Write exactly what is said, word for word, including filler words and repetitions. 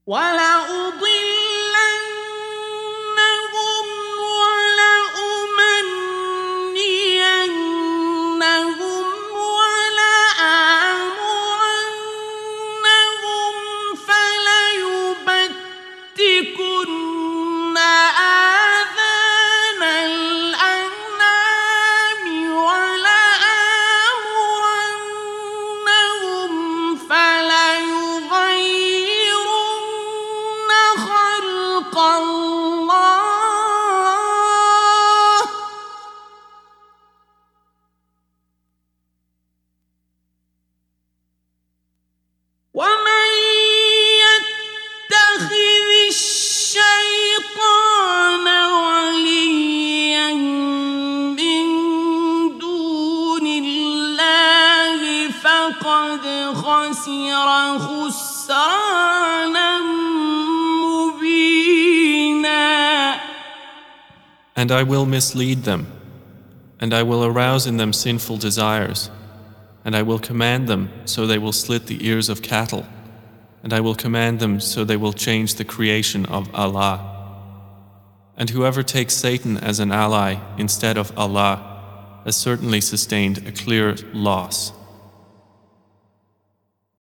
وَلَأُضِلَّنَّهُمْ وَلَأُمَنِّيَنَّهُمْ وَلَآمُرَنَّهُمْ فَلَيُبَتِّكُنَّ آذَانَ الْأَنْعَامِ وَلَآمُرَنَّهُمْ فَلَيُغَيِّرُنَّ خَلْقَ اللَّهِ ۚ وَمَن يَتَّخِذِ الشَّيْطَانَ وَلِيًّا مِّن دُونِ اللَّهِ فَقَدْ خَسِرَ خُسْرَانًا مُّبِينًا. And I will mislead them, and I will arouse in them sinful desires, and I will command them so they will slit the ears of cattle, and I will command them so they will change the creation of Allah. And whoever takes Satan as an ally instead of Allah has certainly sustained a clear loss.